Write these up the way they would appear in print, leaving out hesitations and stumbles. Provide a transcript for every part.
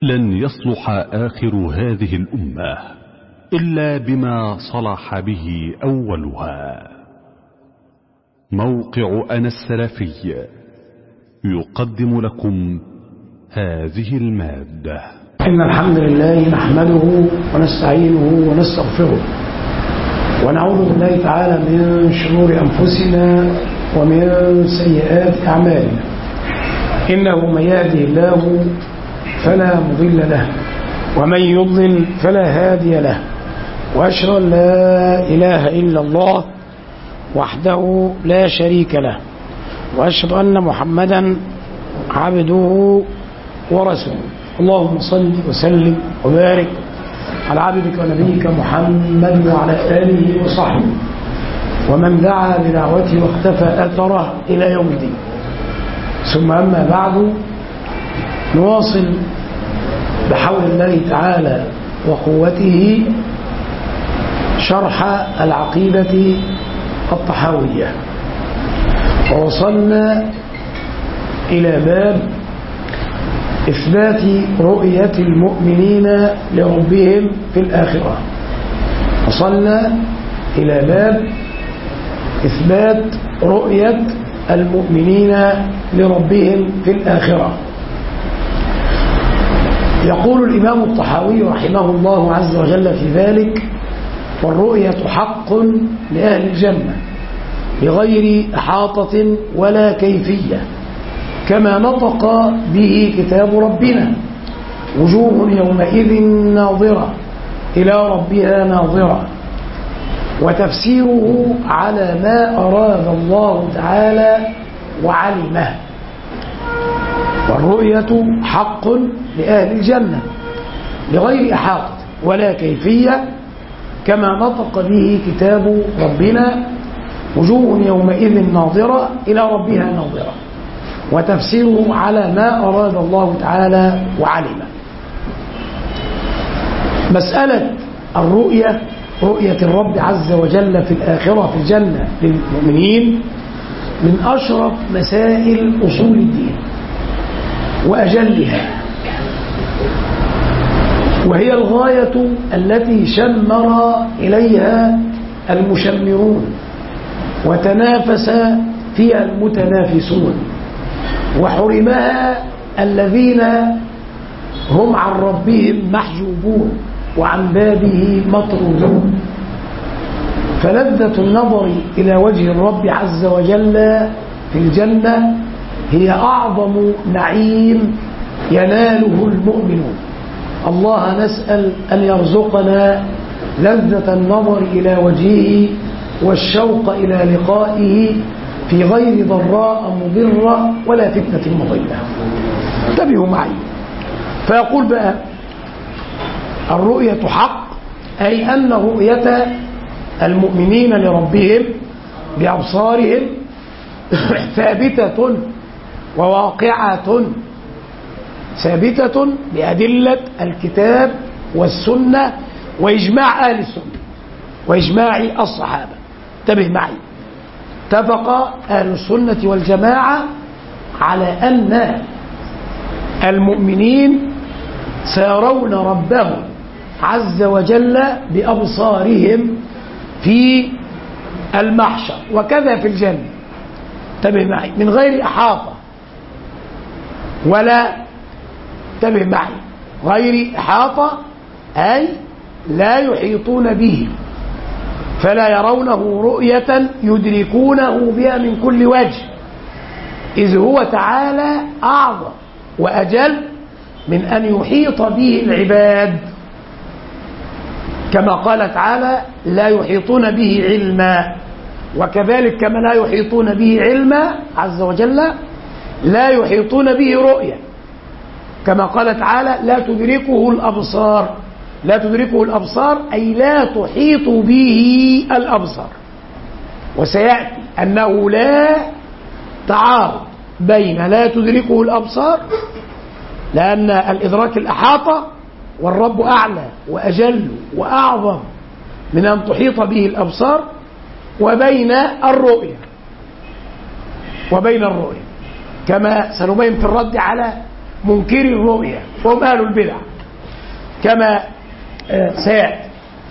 لن يصلح آخر هذه الأمة إلا بما صلح به أولها. موقع أنا السلفي يقدم لكم هذه المادة. إن الحمد لله نحمده ونستعينه ونستغفره ونعوذ بالله تعالى من شرور أنفسنا ومن سيئات أعمالنا. إنه من يهده الله فلا مضل له ومن يضلل فلا هادي له، وأشهد أن لا إله إلا الله وحده لا شريك له، وأشهد أن محمدا عبده ورسوله. اللهم صل وسلم وبارك على عبدك ونبيك محمد وعلى آله وصحبه ومن دعا بدعوته واختفى أثره إلى يوم الدين. ثم أما بعد، نواصل بحول الله تعالى وقوته شرح العقيدة الطحاوية، ووصلنا إلى باب إثبات رؤية المؤمنين لربهم في الآخرة. وصلنا إلى باب إثبات رؤية المؤمنين لربهم في الآخرة. يقول الإمام الطحاوي رحمه الله عز وجل في ذلك: والرؤية حق لأهل الجنة بغير إحاطة ولا كيفية، كما نطق به كتاب ربنا: وجوه يومئذ ناظرة إلى ربها ناظرة. وتفسيره على ما أراد الله تعالى وعلمه. والرؤية حق لأهل الجنة بغير إحاطة ولا كيفية، كما نطق به كتاب ربنا: وجوه يومئذ ناظرة إلى ربها ناظرة. وتفسيره على ما أراد الله تعالى وعلمه. مسألة الرؤية، رؤية الرب عز وجل في الآخرة في الجنة للمؤمنين، من أشرف مسائل أصول الدين وأجلها، وهي الغاية التي شمر إليها المشمرون وتنافس فيها المتنافسون، وحرمها الذين هم عن ربهم محجوبون وعن بابه مطرودون. فلذة النظر إلى وجه الرب عز وجل في الجنة هي أعظم نعيم يناله المؤمنون. الله نسأل أن يرزقنا لذة النظر إلى وجهه والشوق إلى لقائه في غير ضراء مضرة ولا فتنة مضلة. انتبهوا معي. فيقول بقى: الرؤية حق، أي أن رؤية المؤمنين لربهم بأبصارهم ثابتة وواقعة، ثابتة بأدلة الكتاب والسنة وإجماع أهل السنة وإجماع الصحابة. انتبه معي. اتفق أهل السنة والجماعة على أن المؤمنين سيرون ربهم عز وجل بأبصارهم في المحشر، وكذا في الجنة. انتبه معي. من غير إحاطة ولا، انتبه معي، غير إحاطة أي لا يحيطون به، فلا يرونه رؤية يدركونه بها من كل وجه، إذ هو تعالى أعظم وأجل من أن يحيط به العباد، كما قال تعالى: لا يحيطون به علما. وكذلك كما لا يحيطون به علما عز وجل، لا يحيطون به رؤية، كما قال تعالى: لا تدركه الأبصار. لا تدركه الأبصار أي لا تحيط به الأبصار. وسيأتي أنه لا تعارض بين لا تدركه الأبصار، لأن الإدراك الأحاطة، والرب أعلى وأجل وأعظم من أن تحيط به الأبصار، وبين الرؤية كما سنبين في الرد على منكري الرؤية وهم أهل البدع كما سيأتي.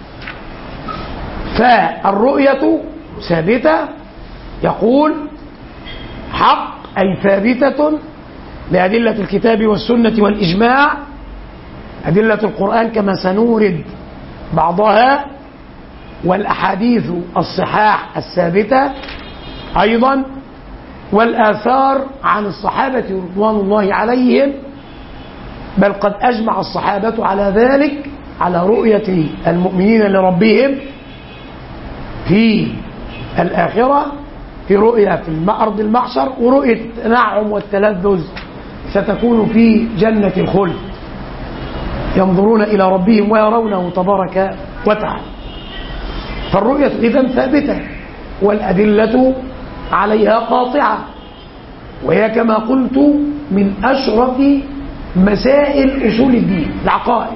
فالرؤية ثابتة، يقول حق أي ثابتة لأدلة الكتاب والسنة والإجماع، أدلة القرآن كما سنورد بعضها، والأحاديث الصحاح الثابتة أيضا، والآثار عن الصحابة رضوان الله عليهم، بل قد أجمع الصحابة على ذلك، على رؤية المؤمنين لربهم في الآخرة، في رؤية في أرض المحشر، ورؤية التنعم والتلذذ ستكون في جنة الخلد، ينظرون إلى ربهم ويرونه تبارك وتعالى. فالرؤية إذن ثابتة، والأدلة عليها قاطعة، وهي كما قلت من أشرف مسائل أصول الدين العقائد،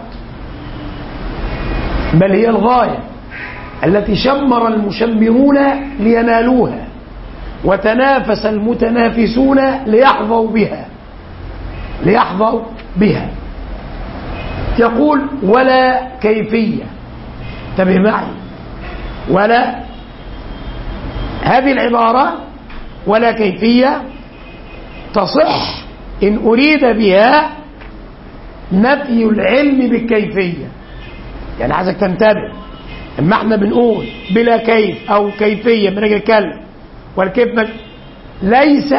بل هي الغاية التي شمر المشمرون لينالوها، وتنافس المتنافسون ليحظوا بها. يقول ولا كيفية، انتبه معي، ولا هذه العبارة ولا كيفية تصح إن أريد بها نفي العلم بالكيفية. يعني عايزك تنتبه، اما احنا بنقول بلا كيف أو كيفية بنجي نتكلم، والكيف ليس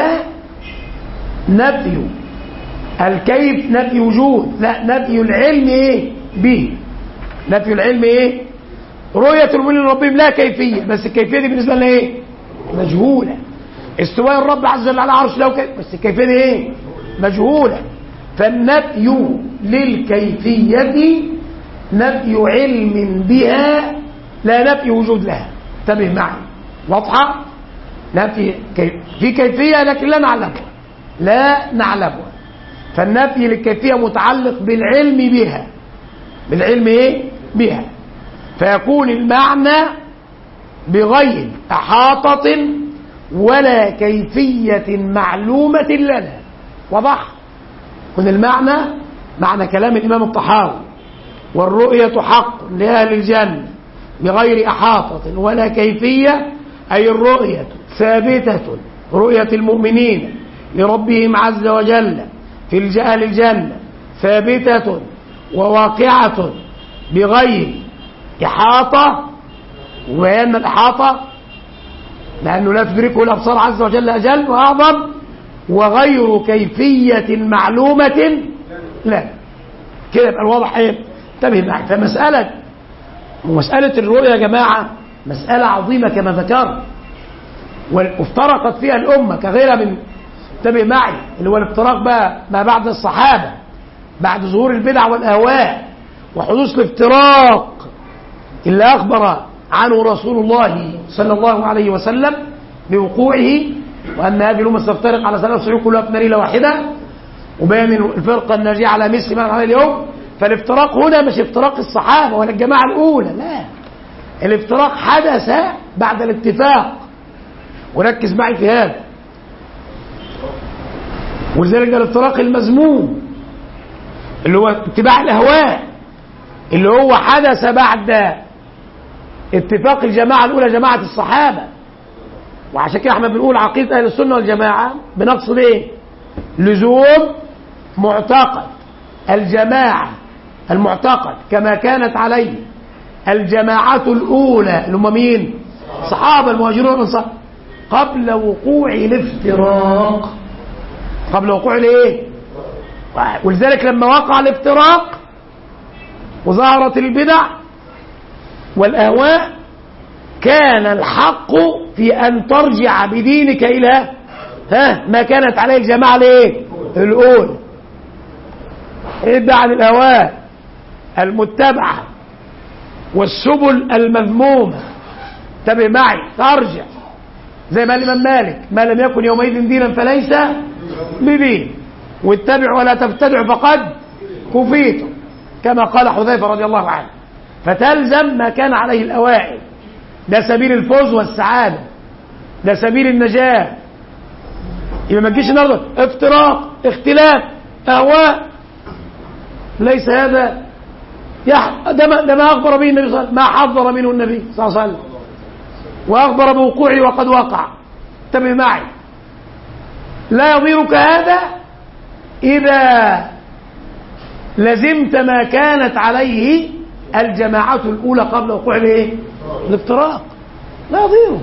نفي الكيف نفي وجود، لا، نفي العلم ايه به، نفي العلم ايه، رؤية المؤمنين لربهم لا كيفية، بس الكيفية دي بالنسبة لنا ايه، مجهولة. استواء الرب عز وجل على عرش له بس الكيفية دي ايه، مجهولة. فالنفي للكيفية نفي علم بها لا نفي وجود لها. انتبه معي، واضحة؟ نفي في كيفية لكن لا نعلمها، فالنفي للكيفية متعلق بالعلم بها، بالعلم ايه بها، فيكون المعنى بغير إحاطة ولا كيفية معلومة لنا. وضح؟ يكون المعنى معنى كلام الإمام الطحاوي، والرؤية حق لأهل الجنة بغير إحاطة ولا كيفية، أي الرؤية ثابتة، رؤية المؤمنين لربهم عز وجل في أهل الجنة ثابتة وواقعة بغير إحاطة، وأن الإحاطة لأنه لا تدركه الأبصار عز وجل أجل وأعظم، وغير كيفية معلومة لا. كده يبقى الواضح ايه؟ انتبه معي. مسألة الرؤيا يا جماعة مسألة عظيمة كما ذكرت، وافترقت فيها الأمة كغيرها من، انتبه معي، اللي هو الافتراق بقى ما بعد الصحابة، بعد ظهور البدع والأهواء وحدوث الافتراق اللي أخبر عنه رسول الله صلى الله عليه وسلم بوقوعه، وأن هذه الأمة ستفترق على 73 كلها في ناريلة واحدة، وبين الفرقة الناجية على مثل ما عليه اليوم. فالافتراق هنا مش افتراق الصحابة ولا الجماعة الأولى، لا، الافتراق حدث بعد الاتفاق، وركز معي في هذا. ولذلك ده الافتراق المذموم اللي هو اتباع الأهواء، اللي هو حدث بعد اتفاق الجماعة الأولى جماعة الصحابة. وعشان كده احنا بنقول عقيدة أهل السنة والجماعة بنقصد ايه؟ لزوم معتقد الجماعة، المعتقد كما كانت عليه الجماعة الأولى اللي هم مين؟ صحابة المهاجرون والأنصار قبل وقوع الافتراق، قبل وقوع الايه؟ ولذلك لما وقع الافتراق وظهرت البدع والأهواء كان الحق في أن ترجع بدينك إلى ما كانت عليه الجماعة الايه؟ الأولى. ابعد عن الأهواء المتبعة والسبل المذمومة، انتبه معي، ترجع زي ما الإمام مالك ما لم يكن يومئذ دينا فليس بدين، واتبع ولا تبتدع فقد كفيت، كما قال حذيفة رضي الله عنه. فتلزم ما كان عليه الأوائل، ده سبيل الفوز والسعادة، ده سبيل النجاة. يبقى ما تجيش النهارده افتراق اختلاف أهواء. ليس هذا ده ما أخبر به النبي صلى الله عليه وسلم، ما حذر منه النبي صلى الله عليه وسلم وأخبر بوقوعه وقد وقع. انتبه معي، لا يضيرك هذا إذا لزمت ما كانت عليه الجماعة الأولى قبل وقوع الافتراق. لا يضيرك.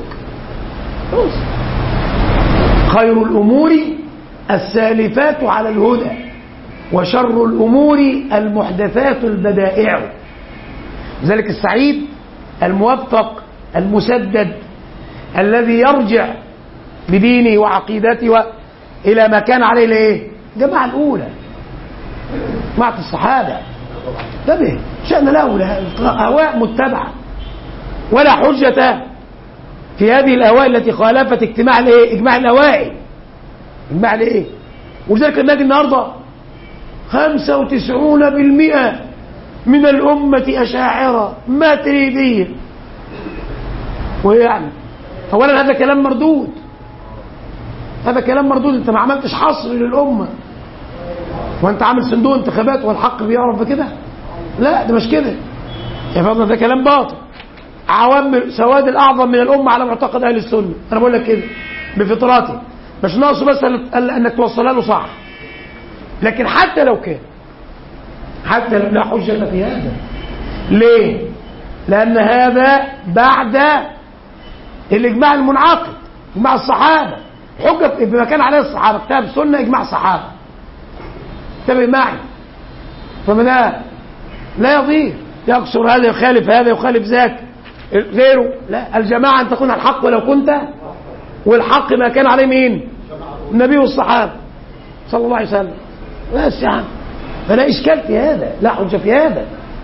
خير الأمور السالفات على الهدى وشر الأمور المحدثات البدائع. لذلك السعيد الموفق المسدد الذي يرجع بدينه وعقيدته إلى ما كان عليه الجماعة الأولى، جماعة الصحابة. انتبه، شأن له أهواء متبعة ولا حجة في هذه الأهواء التي خالفت اجتماع إجماع الأوائل. إجماع ولذلك نجد النهارده 95% من الأمة أشاعرة ماتريدية. ويعني أولا هذا كلام مردود، هذا كلام مردود. أنت ما عملتش حصر للأمة وأنت عامل صندوق انتخابات والحق بيعرف بكده؟ لا، ده مش كده يا فضل، ده كلام باطل. عوام سواد الأعظم من الأمة على معتقد أهل السنة. أنا بقول لك كده بفطراتي، مش ناقصه بس أنك توصلها له صح. لكن حتى لو كان، حتى لو لا حجة في هذا. ليه؟ لأن هذا بعد الإجماع المنعقد، إجماع الصحابة. حجة بما كان عليه الصحابة، كتاب السنة إجماع الصحابة. انتبه معي، فمن لا يضير يقصر هذا يخالف هذا يخالف ذاك غيره. لا، الجماعة أن تكون الحق ولو كنت، والحق ما كان عليه مين؟ النبي والصحابة صلى الله عليه وسلم. بس يعني فلا إشكال في هذا، لا حجة في هذا.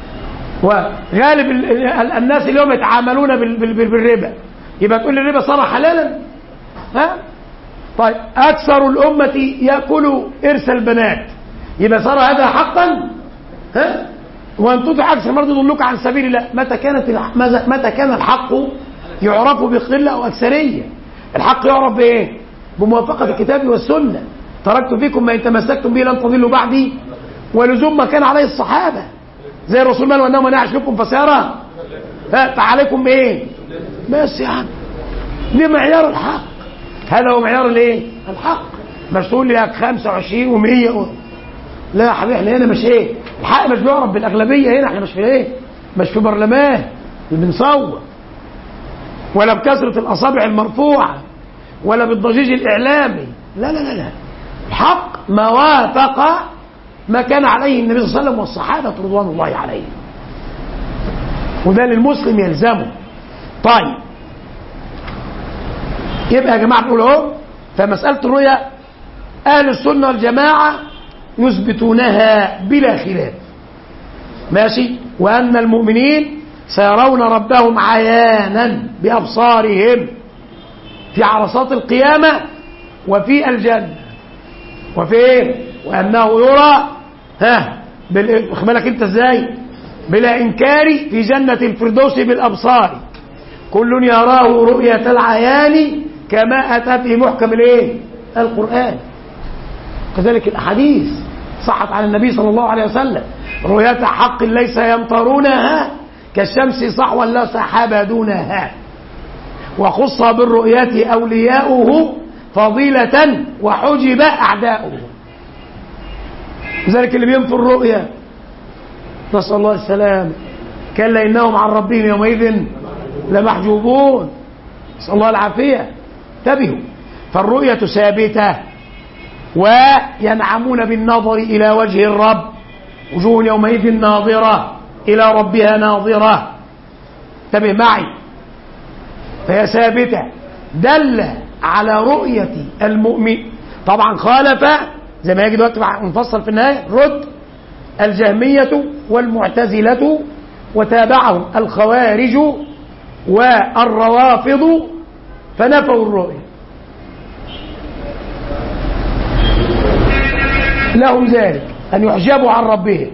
وغالب الناس اليوم يتعاملون بالربا، يبقى تقول الربا صار حلالا؟ ها؟ طيب أكثر الأمة يأكل إرث البنات، يبقى صار هذا حقا؟ ها؟ وأن تطع أكثر مرض يضلوك عن سبيل الله. متى كان الحق يعرف بقلة أو أكثرية؟ الحق يعرف بإيه؟ بموافقة الكتاب والسنة. تركت فيكم ما إن تمسكتم به لن تضلوا بعدي، ولزوم ما كان عليه الصحابة. زي الرسول قال وأنه من يعش منكم فسيرى فعليكم بإيه؟ بس يعني دي معيار الحق، هذا هو معيار الحق. مش تقول لي 25 و100 لا يا حبيبي، احنا هنا مش الحق مش بيعرف بالأغلبية. هنا احنا مش في مش في برلمان اللي بنصور، ولا بكثرة الأصابع المرفوعة، ولا بالضجيج الإعلامي. لا لا لا لا، الحق ما وافق ما كان عليه النبي صلى الله عليه وسلم والصحابة رضوان الله عليهم، وده للمسلم يلزمه. طيب يبقى يا جماعة نقول اهو، فمسألة الرؤيا أهل السنة والجماعة يثبتونها بلا خلاف، ماشي. وأن المؤمنين سيرون ربهم عيانا بأبصارهم في عرصات القيامة وفي الجنة وفي وأنه يرى بالك انت ازاي بلا إنكار في جنة الفردوس بالأبصار، كل يراه رؤية العيان كما أتى في محكم القرآن. كذلك الأحاديث صحت عن النبي صلى الله عليه وسلم: رؤية حق ليس يمطرونها كالشمس صحوا لا سحاب دونها، وخص بالرؤية أولياؤه فضيلة وحجب أعداؤه. لذلك اللي بينفوا الرؤيا نسأل الله السلام كلا إنهم عن ربهم يومئذ لمحجوبون، نسأل الله العافية. انتبهوا، فالرؤية ثابتة، وينعمون بالنظر إلى وجه الرب، وجوه يومئذ ناظرة إلى ربها ناظرة. انتبه معي، فهي ثابتة دل على رؤية المؤمن. طبعا خالف زي ما يجي دلوقتي نفصل في النهاية رد الجهمية والمعتزلة، وتابعهم الخوارج والروافض فنفوا الرؤية. لهم ذلك أن يحجبوا عن ربهم.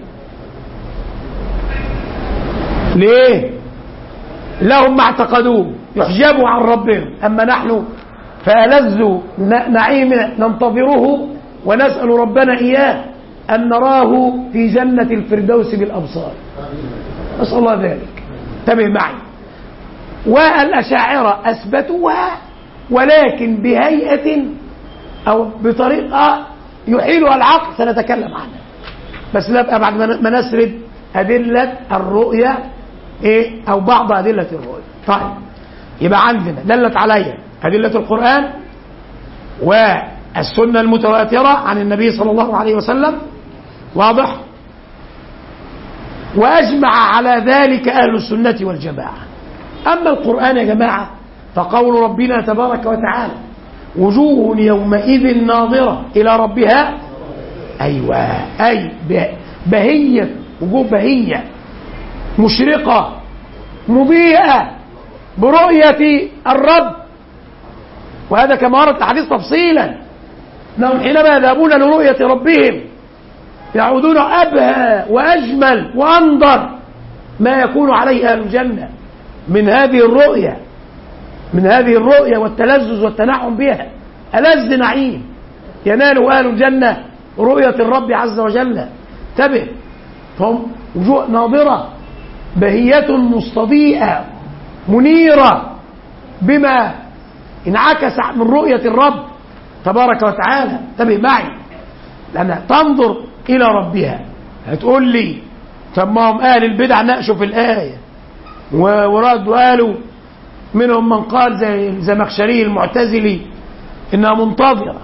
ليه؟ لهم ما اعتقدوه، يحجبوا عن ربهم. أما نحن فألذ نعيم ننتظره ونسأل ربنا إياه، أن نراه في جنة الفردوس بالأبصار، نسأل الله ذلك. انتبه معي. والأشاعرة أثبتوها ولكن بهيئة أو بطريقة يحيلها العقل، سنتكلم عنها، بس نبقى بعد ما نسرد أدلة الرؤية أو بعض أدلة الرؤية. طيب، يبقى عندنا دلت عليها أدلة القرآن والسنة المتواترة عن النبي صلى الله عليه وسلم، واضح؟ وأجمع على ذلك أهل السنة والجماعة. أما القرآن يا جماعة فقول ربنا تبارك وتعالى: وجوه يومئذ ناظرة إلى ربها، أيوة، أي بهية، وجوه بهية مشرقة مضيئة برؤية الرب. وهذا كما ورد الحديث تفصيلا، انهم حينما يذهبون لرؤية ربهم يعودون أبهى وأجمل وأنظر ما يكون عليه أهل الجنة من هذه الرؤية، من هذه الرؤية والتلذذ والتنعم بها. ألذ نعيم ينال أهل الجنة رؤية الرب عز وجل. انتبه، فهم وجوه ناظرة بهية مستضيئة منيرة بما انعكس من رؤية الرب تبارك وتعالى. انتبه معي، لأنها تنظر إلى ربها. هتقول لي طب ما هم أهل البدع ناقشوا في الآية وردوا قالوا، منهم من قال زي الزمخشري المعتزلي إنها منتظرة،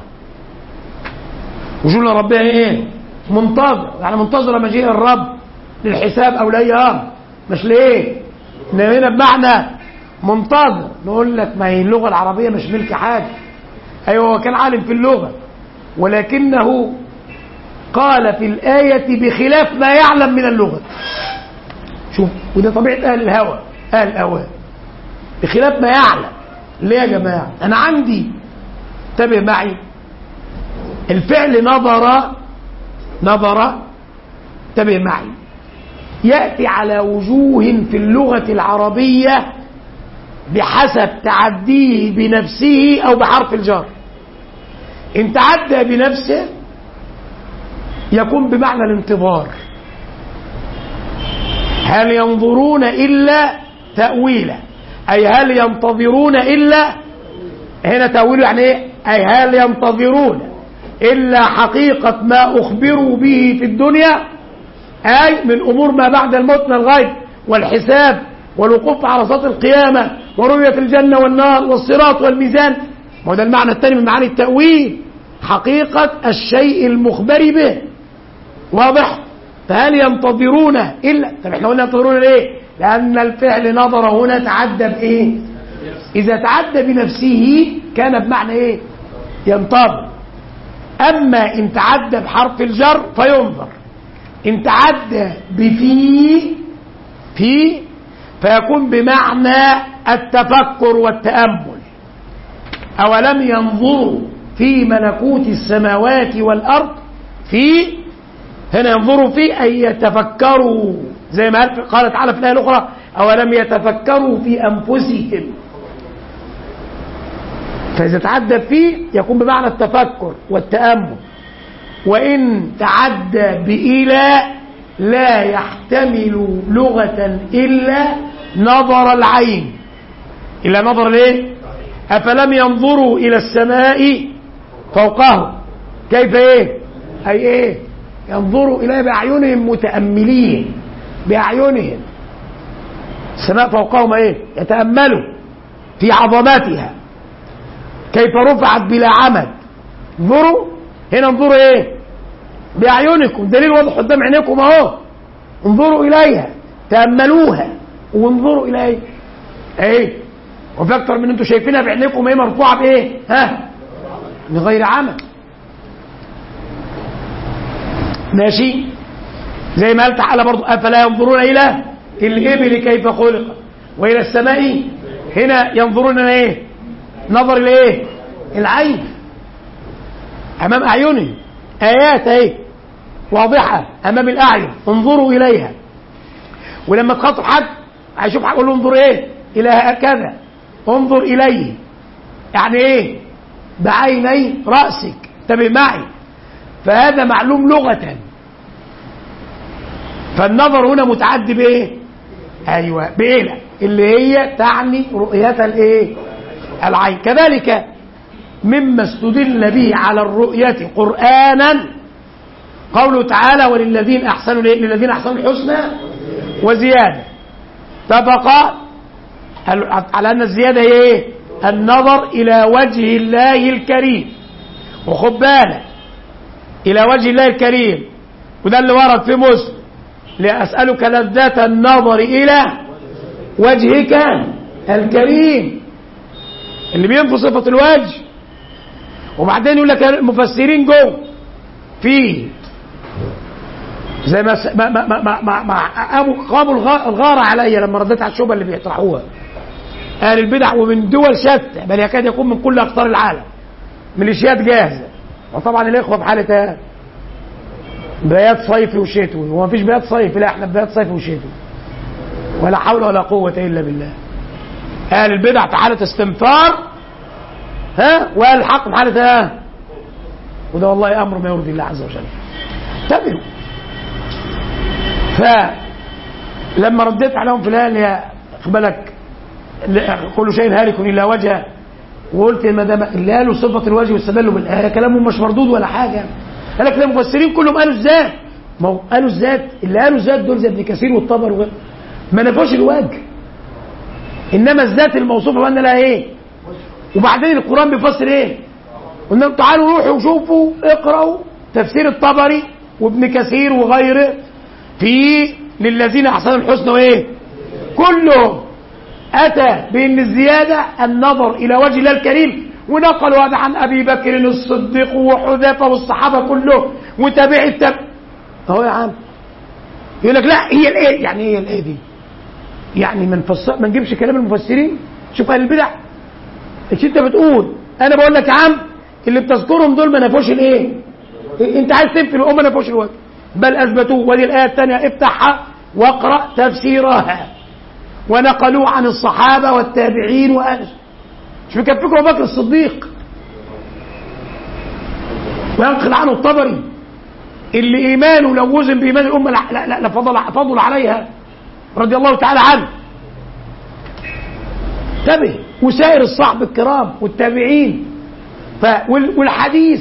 وجوه ربها إيه؟ منتظرة، يعني منتظرة مجيء الرب للحساب أو لأي مش ليه؟ هنا بمعنى منتظر. نقول لك ما هي اللغة العربية مش ملك حاجة. أيوة، هو كان عالم في اللغة ولكنه قال في الآية بخلاف ما يعلم من اللغة. شوف، وده طبيعة أهل الهوى، أهل الأهواء، بخلاف ما يعلم. ليه يا جماعة؟ أنا عندي، انتبه معي، الفعل نظر، انتبه معي، يأتي على وجوه في اللغة العربية بحسب تعديه بنفسه أو بحرف الجر. إن تعدى بنفسه يكون بمعنى الانتظار. هل ينظرون إلا تأويله، أي هل ينتظرون إلا، هنا تأويله يعني إيه؟ أي هل ينتظرون إلا حقيقة ما أخبروا به في الدنيا، أي من أمور ما بعد الموت من الغيب والحساب والوقوف على عرصات القيامة ورؤية الجنة والنار والصراط والميزان. وده المعنى الثاني من معاني التأويل، حقيقة الشيء المخبر به، واضح؟ فهل ينتظرون إلا، طب احنا قلنا ينتظرون ليه؟ لأن الفعل نظر هنا تعدى بإيه؟ إذا تعدى بنفسه كان بمعنى إيه؟ ينتظر. أما إن تعدى بحرف الجر فينظر. إن تعدى في فيكون بمعنى التفكر والتأمل. أولم ينظروا في ملكوت السماوات والأرض، في هنا ينظروا في أي يتفكروا، زي ما قال تعالى في الآية الأخرى: أولم يتفكروا في أنفسهم. فإذا تعدى فيه يكون بمعنى التفكر والتأمل. وإن تعدى بإلى لا يحتمل لغة إلا نظر العين. إلا نظر ليه؟ أفلم ينظروا إلى السماء فوقهم كيف إيه؟ أي إيه؟ ينظروا إليها بأعينهم متأملين، بأعينهم. السماء فوقهم إيه؟ يتأملوا في عظمتها كيف رفعت بلا عمد. انظروا هنا، انظروا إيه؟ بأعينكم، دليل واضح قدام عينيكم أهو. انظروا إليها، تأملوها، وانظروا إليها إيه؟ وفي أكتر من أنتم شايفينها بعينيكم إيه؟ مرفوعة بإيه؟ من غير عمد. ماشي؟ زي ما قال تعالى برضو: أفلا ينظرون إلى الإبل كيف خلقت وإلى السماء. هنا ينظرون إلى إيه؟ نظر إلى إيه؟ العين أمام أعينهم، آيات اهي واضحة أمام الأعين، انظروا إليها. ولما تخاطب حد هيشوف هيقول له انظر إيه؟ إلى هكذا، انظر إليه، يعني إيه؟ بعيني رأسك. انتبه معي، فهذا معلوم لغة فالنظر هنا متعدي بايه؟ ايوه بايه؟ اللي هي تعني رؤية الايه؟ العين. كذلك مما استدل به على الرؤية قرآنا قوله تعالى وللذين احسنوا للذين احسنوا الحسنى وزيادة. اتفق على ان الزيادة هي ايه؟ النظر الى وجه الله الكريم. وخد بالك الى وجه الله الكريم، وده اللي ورد في مسلم لأسألك لذة النظر إلى وجهك الكريم، اللي بينفي صفة الوجه. وبعدين يقول لك المفسرين جوه فيه زي ما قاموا الغارة عليا لما رديت على الشبهة اللي بيطرحوها أهل البدع ومن دول شتى، بل يكاد يكون من كل أقطار العالم، ميليشيات جاهزة. وطبعا الإخوة في حالة بيات صيفي وشتوي، هو مفيش بيات صيفي، لا احنا بيات صيفي وشتوي، ولا حول ولا قوة إلا بالله. أهل البدع في حالة استنفار، وأهل الحق في حالة وده والله أمر ما يرضي الله عز وجل. انتبهوا. فلما رديت عليهم في الآية خد بالك كل شيء هالك إلا وجهه، وقلت ما دام اللي قالوا صفة الوجه واستدلوا بالآية كلامهم مش مردود ولا حاجة. قال لك المفسرين كلهم قالوا الذات، ما هو قالوا الذات، اللي قالوا الذات دول زي ابن كثير والطبري ما نفوش الوجه، انما الذات الموصوفه بان لها ايه. وبعدين القران بيفسر ايه؟ قلنا تعالوا روحوا وشوفوا اقراوا تفسير الطبري وابن كثير وغيره في للذين احسنوا الحسنى وايه، كلهم اتى بان الزياده النظر الى وجه الله الكريم، ونقلوا هذا عن ابي بكر الصديق وحذيفه والصحابه كلهم وتابعي اهو يا عم. يقول لك لا هي الايه، يعني ايه الايه دي؟ يعني ما نجيبش كلام المفسرين. شوف اهل البدع ايش انت بتقول، انا بقول لك يا عم اللي بتذكرهم دول ما نفوش الايه، انت عايز تنفي الامه ما نفوش الوجه، بل اثبتوه. ودي الايه الثانيه افتحها واقرا تفسيرها، ونقلوه عن الصحابه والتابعين واهل. مش بيكفيكم ابو بكر الصديق وينقل عنه الطبري اللي ايمانه لو وزن بايمان الامه لفضل عليها رضي الله تعالى عنه. انتبه. وسائر الصحابه الكرام والتابعين. والحديث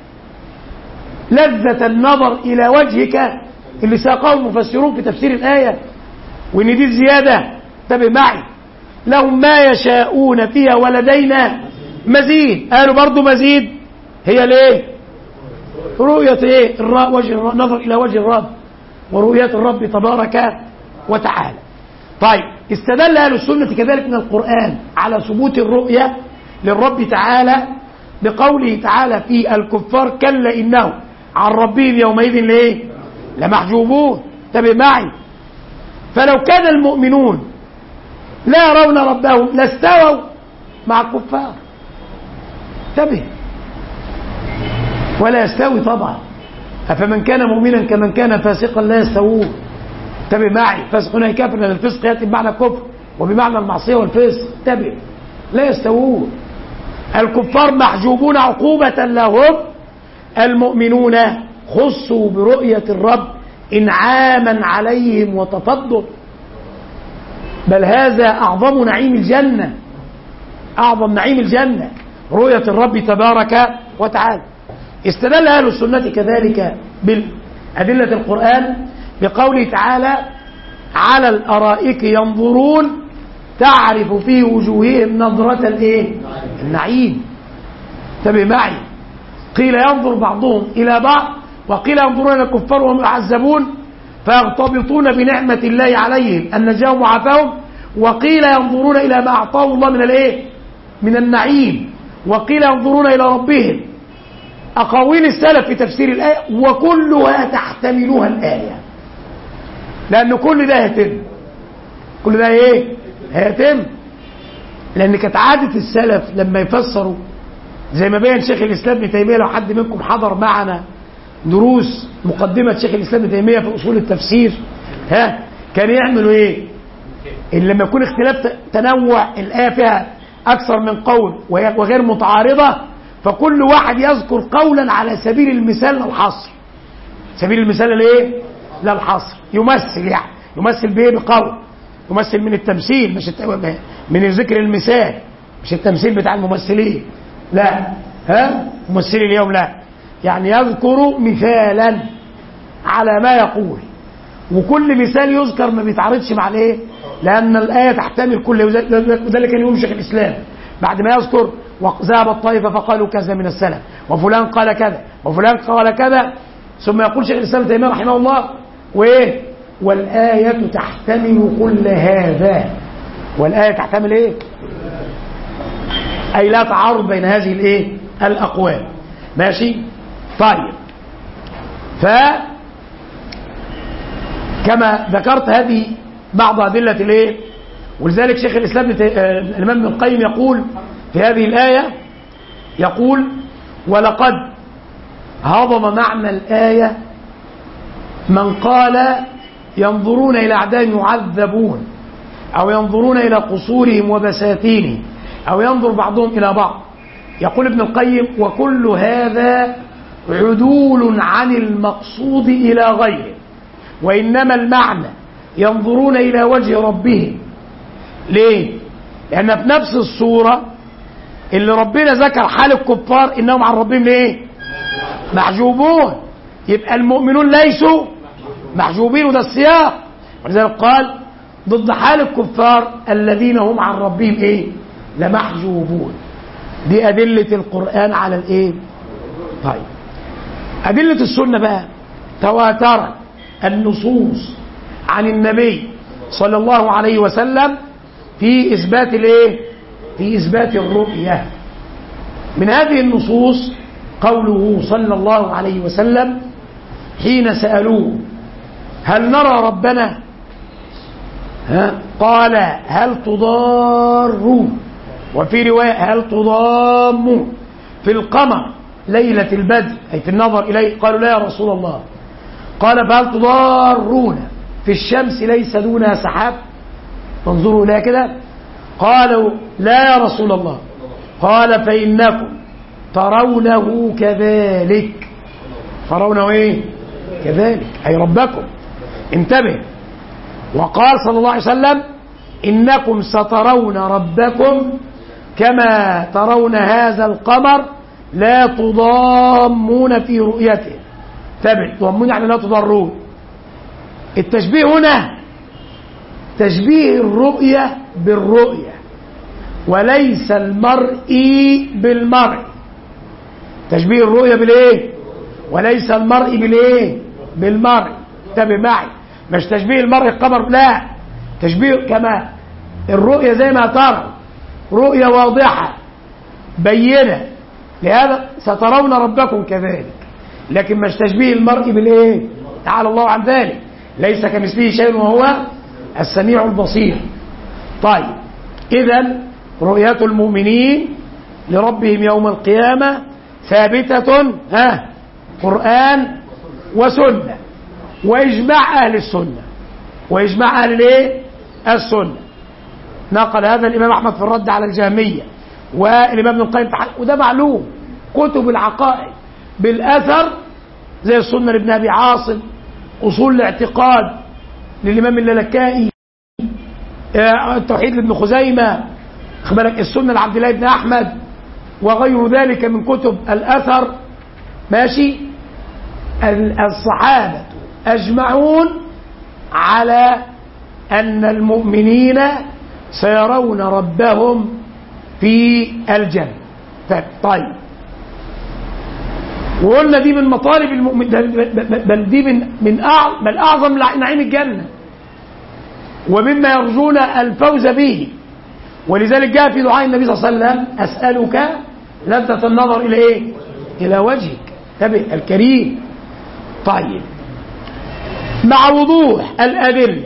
لذة النظر الى وجهك اللي ساقه المفسرون في تفسير الايه، وان دي زياده. انتبه معي. لهم ما يشاءون فيها ولدينا مزيد. قالوا برضو مزيد هي ليه؟ رؤية ايه؟ وجه النظر الى وجه الرب ورؤية الرب تبارك وتعالى. طيب استدل اهل السنة كذلك من القرآن على ثبوت الرؤية للرب تعالى بقوله تعالى في الكفار كلا إنهم عن ربهم يومئذ ليه؟ لمحجوبون. انتبه معي. فلو كان المؤمنون لا يرون ربهم لاستووا مع الكفار. انتبه. ولا يستوي طبعا. أفمن كان مؤمنا كمن كان فاسقا لا يستوون. انتبه معي. فاسق هنا كافر، لأن الفسق يأتي بمعنى الكفر وبمعنى المعصية والفسق. انتبه. لا يستوون. الكفار محجوبون عقوبة لهم، المؤمنون خصوا برؤية الرب إنعاما عليهم وتفضل. بل هذا أعظم نعيم الجنة، أعظم نعيم الجنة رؤية الرب تبارك وتعالى. استدل أهل السنة كذلك بالأدلة القرآن بقوله تعالى على الأرائك ينظرون تعرف في وجوههم نظرة الايه؟ النعيم. انتبه معي. قيل ينظر بعضهم إلى بعض، وقيل ينظرون إلى الكفار وهم يعذبون فيغتبطون بنعمة الله عليهم أن نجاهم وعافاهم، وقيل ينظرون إلى ما أعطاه الله من الايه؟ من النعيم، وقيل ينظرون إلى ربهم. أقاويل السلف في تفسير الآية وكلها تحتملها الآية، لأن كل ده هيتم. كل ده ايه؟ هيتم. لأن كانت عادة السلف لما يفسروا زي ما بين شيخ الإسلام ابن تيمية، لو حد منكم حضر معنا دروس مقدمة شيخ الإسلام ابن تيمية في أصول التفسير، كان يعملوا ايه؟ إن لما يكون اختلاف تنوع الآية فيها أكثر من قول وغير متعارضة، فكل واحد يذكر قولا على سبيل المثال للحصر. سبيل المثال لإيه؟ للحصر. يمثل، يعني يمثل بايه؟ بقول، يمثل من التمثيل، مش من ذكر المثال، مش التمثيل بتاع الممثلين، لا، ممثلي اليوم لا، يعني يذكر مثالا على ما يقول، وكل مثال يذكر ما بيتعارضش مع الايه؟ لان الايه تحتمل كل، وذلك كان يقول شيخ الاسلام بعد ما يذكر وذهب الطائفه فقالوا كذا من السلف، وفلان قال كذا وفلان قال كذا، ثم يقول شيخ الاسلام تيميه رحمه الله وايه؟ والايه تحتمل كل هذا، والايه تحتمل ايه؟ اي لا تعارض بين هذه الايه؟ الاقوال. ماشي؟ طيب، كما ذكرت هذه بعض أدلة الايه؟ ولذلك شيخ الإسلام الإمام ابن القيم يقول في هذه الآية، يقول ولقد هضم معنى الآية من قال ينظرون إلى أعدائهم يعذبون، أو ينظرون إلى قصورهم وبساتينهم، أو ينظر بعضهم إلى بعض. يقول ابن القيم وكل هذا عدول عن المقصود إلى غيره، وإنما المعنى ينظرون إلى وجه ربهم. ليه؟ لأن في نفس الصورة اللي ربنا ذكر حال الكفار إنهم عن ربهم ليه؟ محجوبون، يبقى المؤمنون ليسوا محجوبين، وده السياق. ولذلك قال ضد حال الكفار الذين هم عن ربهم ايه؟ لمحجوبون. دي أدلة القرآن على الايه؟ طيب، أدلة السنة بقى تواترت النصوص عن النبي صلى الله عليه وسلم في إثبات الايه؟ في إثبات الرؤية. من هذه النصوص قوله صلى الله عليه وسلم حين سألوه هل نرى ربنا؟ قال هل تضارون، وفي رواية هل تضامون في القمر ليلة البدر، أي في النظر إليه؟ قالوا لا يا رسول الله. قال فهل تضارون في الشمس ليس دونها سحاب؟ فانظروا إليها كده. قالوا لا يا رسول الله. قال فإنكم ترونه كذلك. ترونه ايه؟ كذلك، أي ربكم. انتبه. وقال صلى الله عليه وسلم إنكم سترون ربكم كما ترون هذا القمر لا تضامون في رؤيته. انتبه، تضامون يعني لا تضرون. التشبيه هنا تشبيه الرؤية بالرؤية، وليس المرئي بالمرء. تشبيه الرؤية بالايه؟ وليس المرئي بالايه؟ بالمرء. انتبه معي، مش تشبيه المرء القمر، لا، تشبيه كما الرؤية زي ما ترى رؤية واضحة بينة، لهذا سترون ربكم كذلك، لكن مش تشبيه المرء بالايه؟ تعالى الله عن ذلك، ليس كمثله شيء وهو السميع البصير. طيب، إذن رؤية المؤمنين لربهم يوم القيامة ثابتة قرآن وسنة وإجماع أهل السنة، وإجماع أهل الايه؟ السنة. نقل هذا الإمام أحمد في الرد على الجهمية، والإمام ابن القيم، وده معلوم، كتب العقائد بالأثر زي السنة لابن أبي عاصم، أصول الاعتقاد للإمام اللالكائي، التوحيد لابن خزيمة، السنة لعبد الله بن أحمد، وغير ذلك من كتب الأثر. ماشي؟ الصحابة أجمعون على أن المؤمنين سيرون ربهم في الجنة. طيب، وقلنا دي من مطالب المؤمن، بل دي من أعظم نعيم الجنة، ومما يرجون الفوز به. ولذلك جاء في دعاء النبي صلى الله عليه وسلم أسألك لذة النظر إلى إيه؟ إلى وجهك تبع الكريم. طيب، مع وضوح الأدلة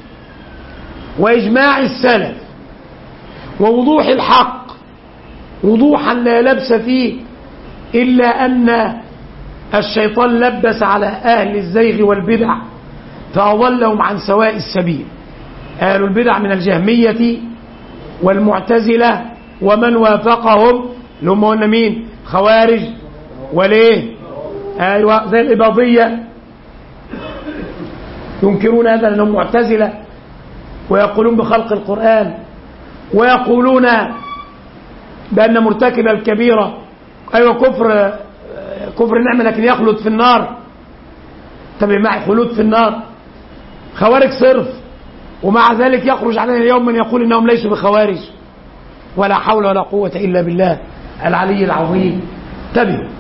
وإجماع السلف ووضوح الحق وضوحا لا لبس فيه، إلا أن الشيطان لبس على أهل الزيغ والبدع فأضلهم عن سواء السبيل. أهل البدع من الجهمية والمعتزلة ومن وافقهم، اللي هم قلنا مين؟ خوارج وليه؟ أيوة، زي الإباضية ينكرون هذا لأنهم معتزلة، ويقولون بخلق القرآن، ويقولون بأن مرتكب الكبيرة أيوة كفر نعمة لكن يخلد في النار. تبع معي، خلود في النار، خوارج صرف، ومع ذلك يخرج علينا اليوم من يقول إنهم ليسوا بخوارج. ولا حول ولا قوة إلا بالله العلي العظيم. تبعوا.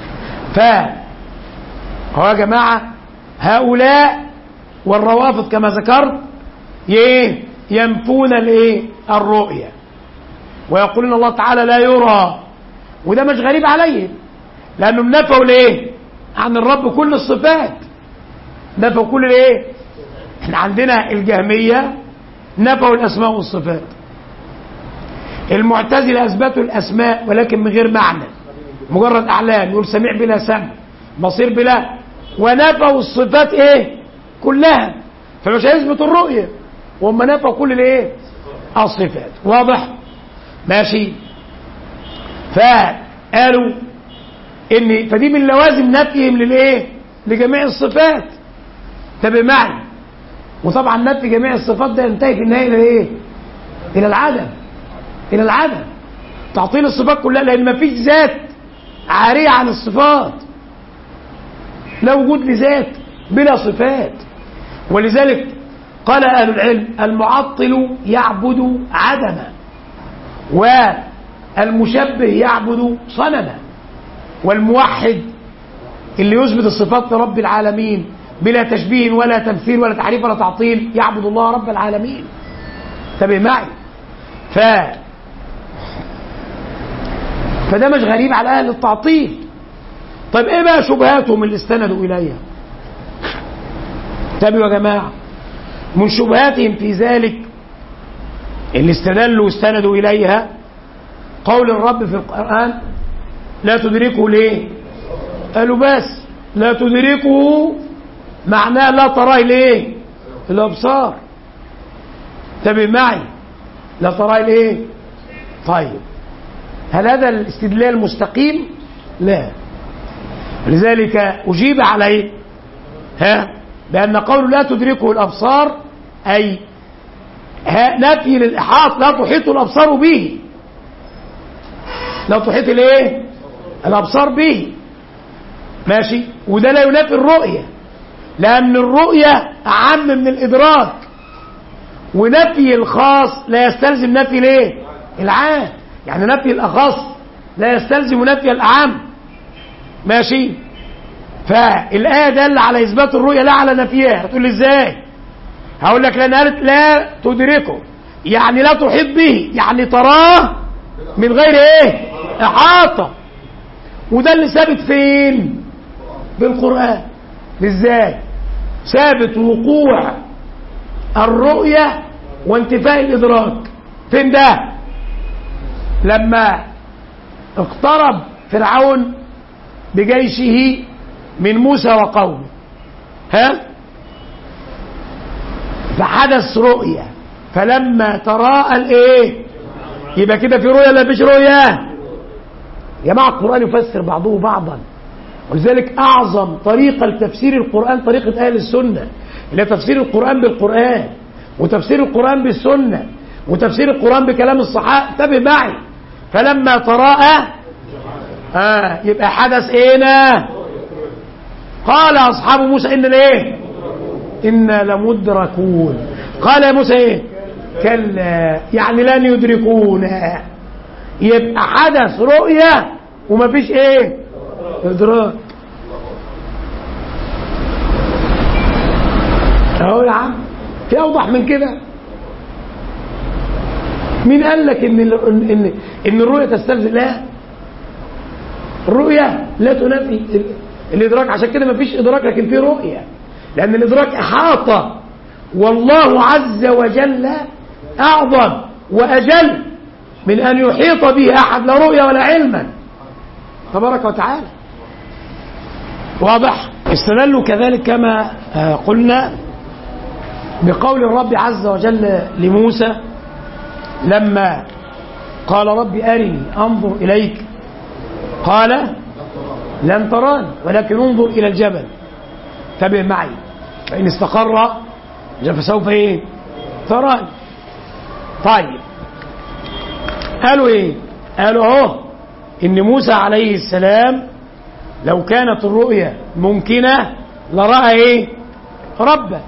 هو يا جماعة هؤلاء والروافض كما ذكرت ينفون الرؤية، ويقولون الله تعالى لا يرى، وده مش غريب عليهم لأنهم نفوا عن الرب كل الصفات، نفوا كل احنا عندنا الجهمية نفوا الأسماء والصفات، المعتزلة أثبتوا الأسماء ولكن من غير معنى، مجرد أعلام، يقول سميع بلا سمع، بصير بلا، ونفوا الصفات كلها، فمش هيثبتوا الرؤية وهم نفوا كل الصفات. واضح؟ ماشي. فقالوا فدي من لوازم نفيهم لجميع الصفات. تبع معي. وطبعا نفي جميع الصفات ده ينتهي في النهاية إلى العدم، إلى العدم، تعطيل الصفات كلها، لأن ما فيش ذات عارية عن الصفات، لا وجود لذات بلا صفات. ولذلك قال أهل العلم المعطل يعبد عدما، والمشبه يعبد صنما، والموحد اللي يثبت الصفات لرب العالمين بلا تشبيه ولا تمثيل ولا تحريف ولا تعطيل يعبد الله رب العالمين. تبع معي. فده مش غريب على أهل التعطيل. طيب ايه بقى شبهاتهم اللي استندوا إليها؟ تابعوا يا جماعة. من شبهاتهم في ذلك اللي استدلوا واستندوا إليها قول الرب في القرآن لا تدركه ليه؟ قالوا بس لا تدركه معناه لا تراه الأبصار. تابع معي. لا تراه طيب هل هذا الاستدلال مستقيم؟ لا. لذلك أجيب عليه بأن قول لا تدركه الأبصار أي نفي للإحاط، لا تحيط الأبصار به، لا تحيط الأبصار به. ماشي. وده لا ينافي الرؤية، لأن الرؤية أعم من الإدراك، ونفي الخاص لا يستلزم نفي العام، يعني نفي الأخص لا يستلزم نفي الأعم. ماشي. فالآية دل على إثبات الرؤية لا على نفيها. هتقول لي إزاي؟ هقول لك لأن قالت لا تدركه يعني لا تحيط به، يعني تراه من غير إحاطة، وده اللي ثابت فين؟ بالقرآن. إزاي؟ ثابت وقوع الرؤية وانتفاء الإدراك. فين ده؟ لما اقترب فرعون بجيشه من موسى وقومه فحدث رؤية، فلما تراءى يبقى كده في رؤية ولا مفيش رؤية؟ يا جماعة القرآن يفسر بعضه بعضا، ولذلك أعظم طريقة لتفسير القرآن طريقة أهل السنة، اللي تفسير القرآن بالقرآن، وتفسير القرآن بالسنة، وتفسير القرآن بكلام الصحابة. انتبه معي. فلما تراءى يبقى حدث قال أصحاب موسى إنا لمدركون. قال يا موسى كلا يعني لن يدركونا. يبقى حدث رؤية ومفيش إدراك. اهو يا عم، في أوضح من كده؟ مين قال لك إن الرؤية تستلزم؟ لا، الرؤية لا تنافي الإدراك، عشان كده مفيش إدراك لكن في رؤية، لأن الإدراك إحاطة، والله عز وجل أعظم وأجل من أن يحيط به أحد لا رؤية ولا علما تبارك وتعالى. واضح؟ استدلوا كذلك كما قلنا بقول الرب عز وجل لموسى لما قال رب أرني أنظر إليك، قال لن تراني ولكن انظر إلى الجبل. تابع معي. فإن استقر فسوف ايه تراني. طيب قالوا ايه؟ قالوا اهو ان موسى عليه السلام لو كانت الرؤيا ممكنة لرأى ايه؟ ربه،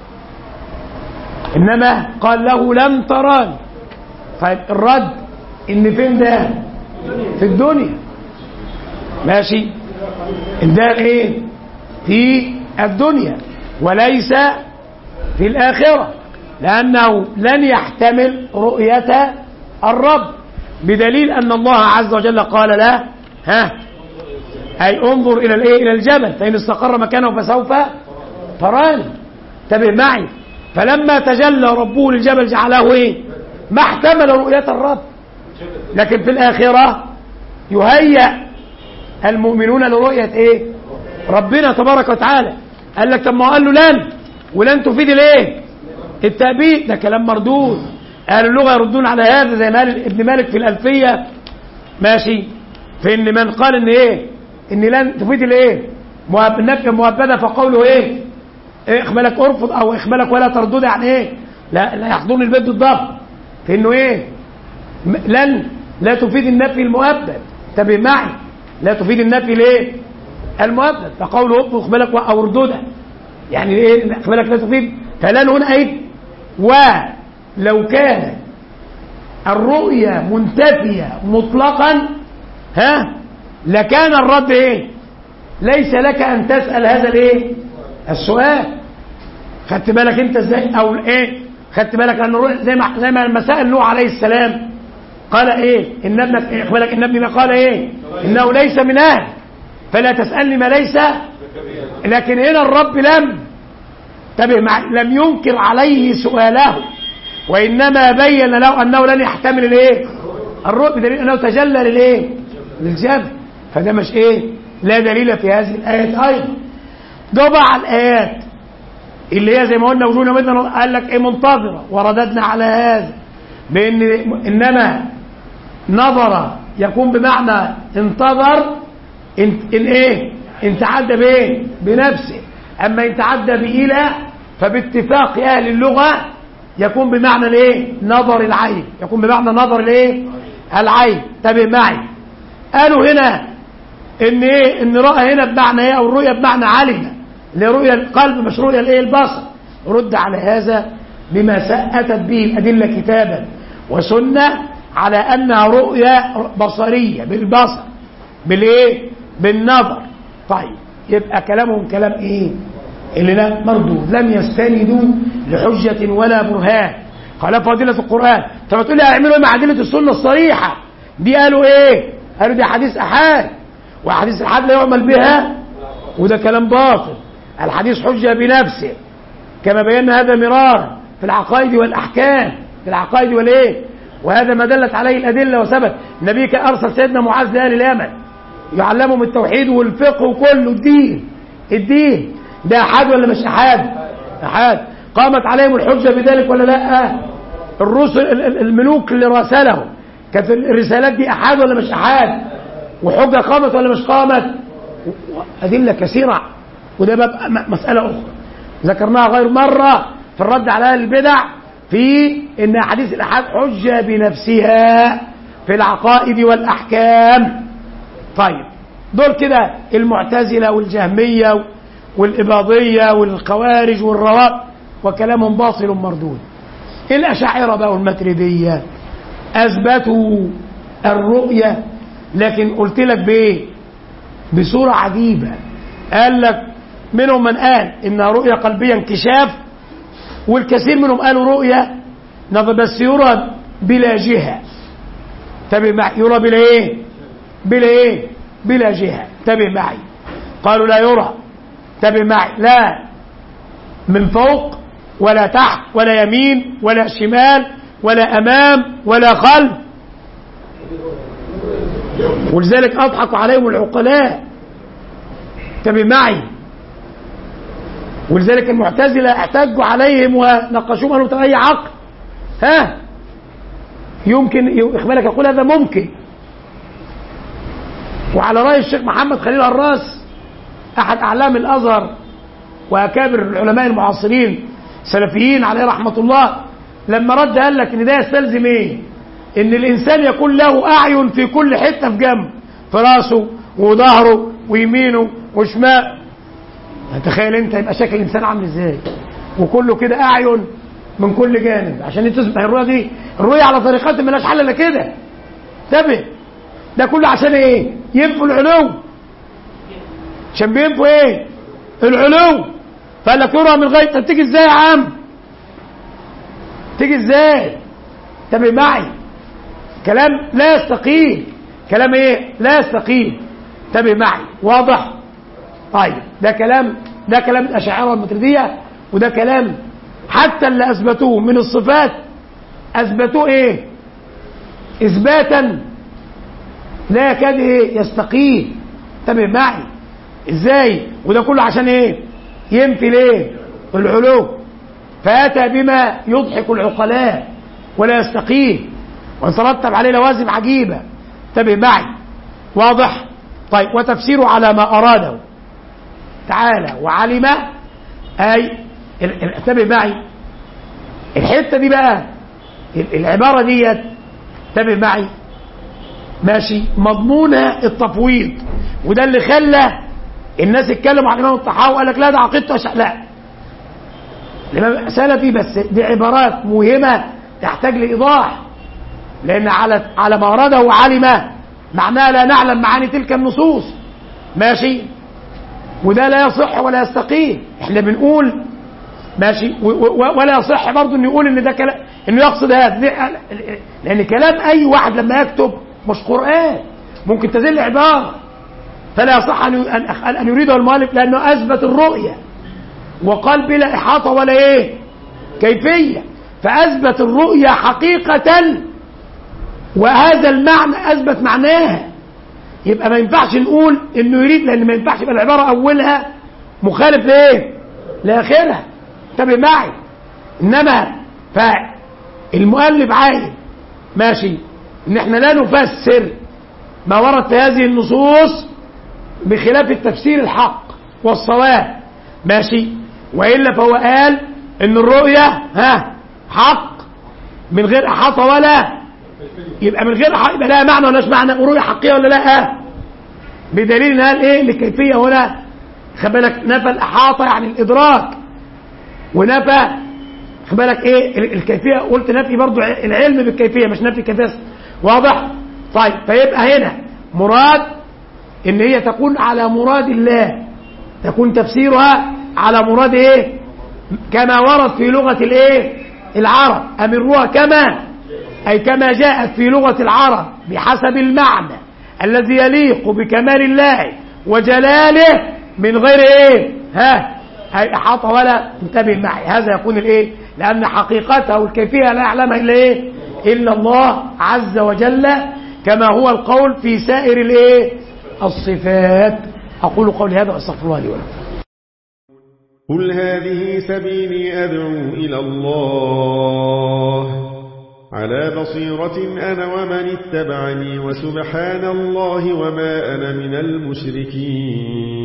انما قال له لن تراني. طيب الرد ان فين ده؟ في الدنيا، ماشي، ده ايه؟ في الدنيا وليس في الآخرة، لأنه لن يحتمل رؤية الرب، بدليل أن الله عز وجل قال له أي انظر إلى الايه؟ إلى الجبل فإن استقر مكانه فسوف تراني. انتبه معي، فلما تجلى ربه للجبل جعله ايه؟ ما احتمل رؤية الرب. لكن في الآخرة يهيأ المؤمنون لرؤية ايه؟ ربنا تبارك وتعالى. قال لك طب ما قال له لن، ولن تفيد الايه؟ التأبيد، ده كلام مردود. اهل اللغة يردون على هذا زي ما قال ابن مالك في الألفية، ماشي، في ان من قال ان ايه؟ ان لن تفيد الايه؟ النفي مؤبدة، فقوله ايه؟ اخبالك ارفض او اخبالك ولا تردد، يعني ايه؟ لا يحضرني البيت بالضبط في انه ايه؟ لن لا تفيد النفي المؤبد. انتبه معي، لا تفيد النفي الايه؟ المؤبد، فقوله ارفض اخبالك او اردده، يعني ايه؟ اخبالك لا تفيد، فلن هنا ايه؟ ولو كان الرؤيا منتفية مطلقا لكان الرد ايه؟ ليس لك ان تسأل هذا الايه؟ السؤال. خدت بالك انت ازاي؟ او ايه؟ خدت بالك ان الرؤيا زي ما مسائل نوح عليه السلام قال ايه؟ ان ابنك إيه؟ بالك ان ابني ما قال ايه؟ انه ليس من اهل فلا تسألني ما ليس. لكن هنا الرب لم ينكر عليه سؤاله، وإنما بين له أنه لن يحتمل الايه؟ الرؤيا، بدليل أنه تجلى للايه؟ للجبل. فده مش ايه؟ لا دليل في هذه الآيات أيضا. ضبع الآيات اللي هي زي ما قلنا وجوهنا مثلا قال لك ايه؟ منتظرة، ورددنا على هذا بأن إنما نظر يكون بمعنى انتظر إن ايه؟ إن تعدى بايه؟ بنفسه. أما إن تعدى بإله فباتفاق أهل اللغة يكون بمعنى الايه؟ نظر العين، يكون بمعنى نظر الايه؟ العين. انتبه معي، قالوا هنا ان ايه؟ ان رأى هنا بمعنى ايه؟ او الرؤيا بمعنى علم، اللي رؤيا القلب مش رؤيا الايه؟ البصر. رد على هذا بما أتت به الأدلة كتابا وسنة على أنها رؤيا بصرية بالبصر بالايه؟ بالنظر. طيب يبقى كلامهم كلام ايه؟ اللي لا مردود، لم يستندوا لحجة ولا برهان. قال فضيلة القرآن. طب تقول لي هيعملوا ايه مع أدلة السنة الصريحة دي؟ قالوا ايه؟ قالوا دي حديث أحاد، وحديث الأحاد لا يعمل بها، وده كلام باطل. الحديث حجة بنفسه كما بينا هذا مرارا في العقائد والأحكام، في العقائد والايه؟ وهذا ما دلت عليه الأدلة وثبت. النبي كان أرسل سيدنا معاذ لأهل اليمن يعلمهم التوحيد والفقه وكله الدين ده أحد ولا مش أحد؟ أحد. قامت عليهم الحجة بذلك ولا لا؟ الرسل الملوك اللي راسلهم كانت الرسالات دي أحد ولا مش أحد؟ وحجة قامت ولا مش قامت؟ أدلة كثيرة، وده بقى مسألة أخرى ذكرناها غير مرة في الرد على أهل البدع في إن حديث الأحاد حجة بنفسها في العقائد والأحكام. طيب دول كده المعتزلة والجهمية والإباضية والخوارج والروافض وكلامهم باطل مردود. الأشاعرة بقى والماتريدية أثبتوا الرؤية، لكن قلت لك بإيه؟ بصورة عجيبة. قال لك منهم من قال إنها رؤية قلبية انكشاف، والكثير منهم قالوا رؤية نظر بس يرى بلا جهة. تابع معي، يرى بلا ايه؟ بلا ايه؟ بلا جهة. تابع معي، قالوا لا يرى، تابع معي، لا من فوق ولا تحت ولا يمين ولا شمال ولا أمام ولا خلف، ولذلك أضحكوا عليهم العقلاء. تابع معي، ولذلك المعتزلة احتجوا عليهم ونقشوهم قالوا أي عقل يمكن إخبارك يقول هذا ممكن. وعلى رأي الشيخ محمد خليل الراس أحد أعلام الأزهر وأكابر العلماء المعاصرين سلفيين عليه رحمة الله لما رد قال لك إن ده يستلزم إيه؟ إن الإنسان يكون له أعين في كل حتة في جنب، في راسه وظهره ويمينه وشمال. تخيل أنت يبقى شكل الإنسان عامل إزاي؟ وكله كده أعين من كل جانب عشان تصبح الرؤية دي الرؤية على طريقات مالهاش حل إلا كده. انتبه، ده كله عشان إيه؟ ينفوا العلو. عشان بينفوا إيه؟ العلو. فقال لك يرى من غير. طب تيجي إزاي يا عم؟ تيجي إزاي؟ انتبه معي، كلام لا يستقيم. كلام إيه؟ لا يستقيم. انتبه معي، واضح؟ طيب ده كلام الأشاعرة والماتريدية، وده كلام حتى اللي أثبتوه من الصفات أثبتوه إيه؟ إثباتا لا يكاد إيه؟ يستقيم. انتبه معي إزاي؟ وده كله عشان إيه؟ ينفي ليه؟ العلو. فأتى بما يضحك العقلاء ولا يستقيم ويترتب عليه لوازم عجيبة. انتبه معي، واضح؟ طيب وتفسيره على ما أراده تعالى وعلم، أي انتبه معي الحتة دي بقى، العبارة دي انتبه معي ماشي، مضمونها التفويض. وده اللي خلى الناس اتكلموا عن الإمام الطحاوي وقال لك لا ده عقيدته لا، الإمام سلفي، بس دي عبارات مهمة تحتاج لإيضاح، لأن على ما أراده وعلم معناها لا نعلم معاني تلك النصوص. ماشي، وده لا يصح ولا يستقيم. احنا بنقول ماشي ولا يصح برضه انه يقول ان ده كلام، انه يقصد هذا، لان كلام اي واحد لما يكتب مش قرآن ممكن تزل عبارة، فلا يصح ان يريده المؤلف لانه اثبت الرؤية وقال بلا احاطة ولا ايه كيفية، فاثبت الرؤية حقيقة وهذا المعنى اثبت معناها. يبقى ما ينفعش نقول انه يريد، لان ما ينفعش يبقى العبارة اولها مخالف لايه لاخرها. انتبه معي، انما فالمؤلف عايز ماشي ان احنا لا نفسر ما ورد في هذه النصوص بخلاف التفسير الحق والصواب. ماشي، والا فهو قال ان الرؤية حق من غير احاطة ولا، يبقى من غير يبقى لها معنى ولا معنى، ورؤية حقيقية ولا لا، بدليل ان قال ايه للكيفية هنا. خد بالك نفى الاحاطة يعني الادراك، ونفى خد بالك ايه الكيفية، قلت نفي برضو العلم بالكيفية مش نفي الكيفية. واضح؟ طيب فيبقى هنا مراد ان هي تكون على مراد الله، تكون تفسيرها على مراد ايه كما ورد في لغة الايه العرب. امروها كما اي كما جاءت في لغة العرب بحسب المعنى الذي يليق بكمال الله وجلاله من غير ايه احاطة ولا. انتبه معي، هذا يكون الايه، لان حقيقتها والكيفية لا يعلمها الا ايه الا الله عز وجل، كما هو القول في سائر الايه الصفات. اقول قولي هذا واستغفر الله لي ولكم. قل هذه سبيلي أدعو إلى الله على بصيرة أنا ومن اتبعني وسبحان الله وما أنا من المشركين.